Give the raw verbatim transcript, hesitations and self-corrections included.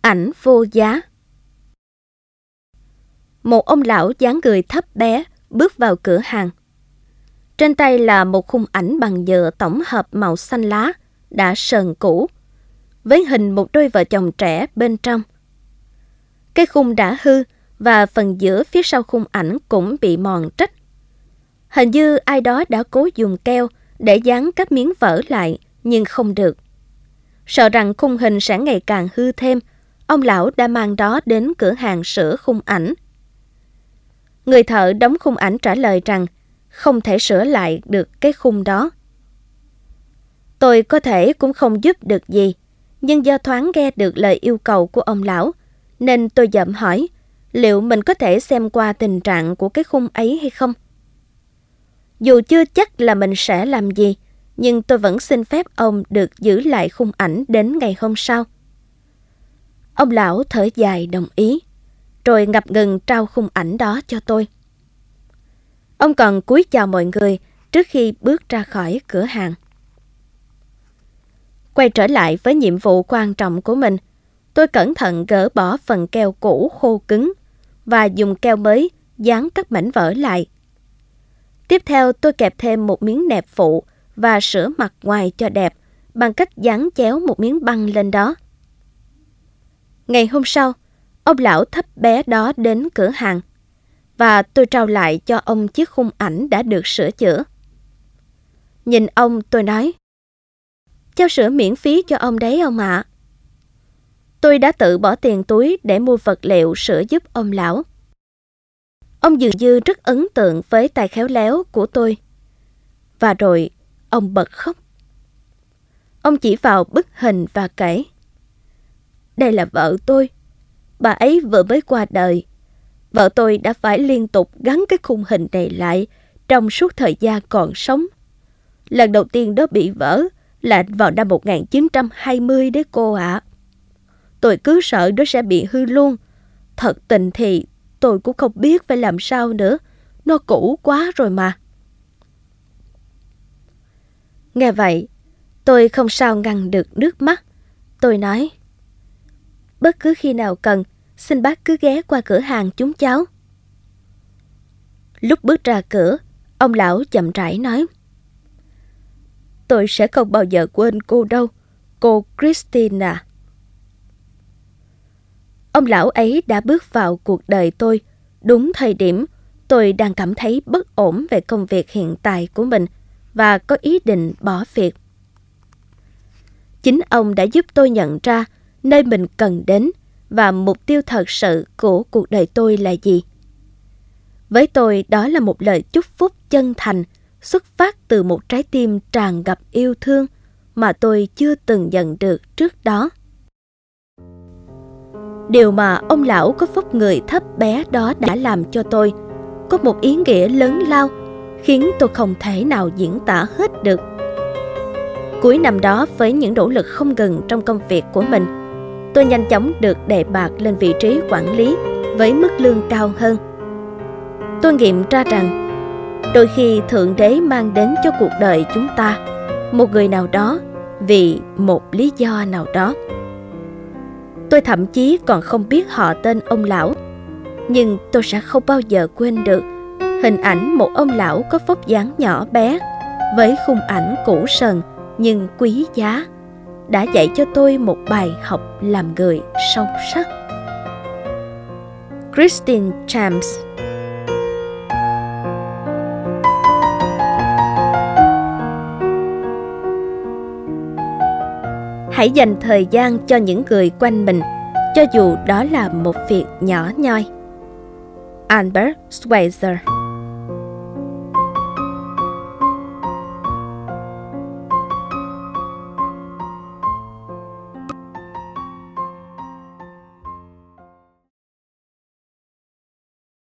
ảnh vô giá. Một ông lão dáng người thấp bé bước vào cửa hàng. Trên tay là một khung ảnh bằng nhựa tổng hợp màu xanh lá, đã sờn cũ, với hình một đôi vợ chồng trẻ bên trong. Cái khung đã hư và phần giữa phía sau khung ảnh cũng bị mòn trách. Hình như ai đó đã cố dùng keo để dán các miếng vỡ lại, nhưng không được. Sợ rằng khung hình sẽ ngày càng hư thêm, ông lão đã mang đó đến cửa hàng sửa khung ảnh. Người thợ đóng khung ảnh trả lời rằng không thể sửa lại được cái khung đó. Tôi có thể cũng không giúp được gì, nhưng do thoáng nghe được lời yêu cầu của ông lão, nên tôi dậm hỏi liệu mình có thể xem qua tình trạng của cái khung ấy hay không. Dù chưa chắc là mình sẽ làm gì, nhưng tôi vẫn xin phép ông được giữ lại khung ảnh đến ngày hôm sau. Ông lão thở dài đồng ý, rồi ngập ngừng trao khung ảnh đó cho tôi. Ông còn cúi chào mọi người trước khi bước ra khỏi cửa hàng. Quay trở lại với nhiệm vụ quan trọng của mình, tôi cẩn thận gỡ bỏ phần keo cũ khô cứng và dùng keo mới dán các mảnh vỡ lại. Tiếp theo tôi kẹp thêm một miếng nẹp phụ và sửa mặt ngoài cho đẹp bằng cách dán chéo một miếng băng lên đó. Ngày hôm sau, ông lão thấp bé đó đến cửa hàng và tôi trao lại cho ông chiếc khung ảnh đã được sửa chữa. Nhìn ông tôi nói, cháu sửa miễn phí cho ông đấy ông ạ. Tôi đã tự bỏ tiền túi để mua vật liệu sửa giúp ông lão. Ông dường như rất ấn tượng với tài khéo léo của tôi. Và rồi, ông bật khóc. Ông chỉ vào bức hình và kể, đây là vợ tôi. Bà ấy vừa mới qua đời. Vợ tôi đã phải liên tục gắn cái khung hình này lại trong suốt thời gian còn sống. Lần đầu tiên đó bị vỡ là vào năm một nghìn chín trăm hai mươi đấy cô ạ. Tôi cứ sợ nó sẽ bị hư luôn. Thật tình thì tôi cũng không biết phải làm sao nữa. Nó cũ quá rồi mà. Nghe vậy, tôi không sao ngăn được nước mắt. Tôi nói, bất cứ khi nào cần, xin bác cứ ghé qua cửa hàng chúng cháu. Lúc bước ra cửa, ông lão chậm rãi nói, tôi sẽ không bao giờ quên cô đâu, cô Christine à. Ông lão ấy đã bước vào cuộc đời tôi đúng thời điểm tôi đang cảm thấy bất ổn về công việc hiện tại của mình và có ý định bỏ việc. Chính ông đã giúp tôi nhận ra nơi mình cần đến và mục tiêu thật sự của cuộc đời tôi là gì. Với tôi, đó là một lời chúc phúc chân thành xuất phát từ một trái tim tràn ngập yêu thương mà tôi chưa từng nhận được trước đó. Điều mà ông lão có vóc người thấp bé đó đã làm cho tôi có một ý nghĩa lớn lao, khiến tôi không thể nào diễn tả hết được. Cuối năm đó, với những nỗ lực không ngừng trong công việc của mình, tôi nhanh chóng được đề bạt lên vị trí quản lý với mức lương cao hơn. Tôi nghiệm ra rằng đôi khi Thượng Đế mang đến cho cuộc đời chúng ta một người nào đó vì một lý do nào đó. Tôi thậm chí còn không biết họ tên ông lão, nhưng tôi sẽ không bao giờ quên được hình ảnh một ông lão có vóc dáng nhỏ bé với khung ảnh cũ sần nhưng quý giá, đã dạy cho tôi một bài học làm người sâu sắc. Christine James. Hãy dành thời gian cho những người quanh mình, cho dù đó là một việc nhỏ nhoi. Albert Schweitzer.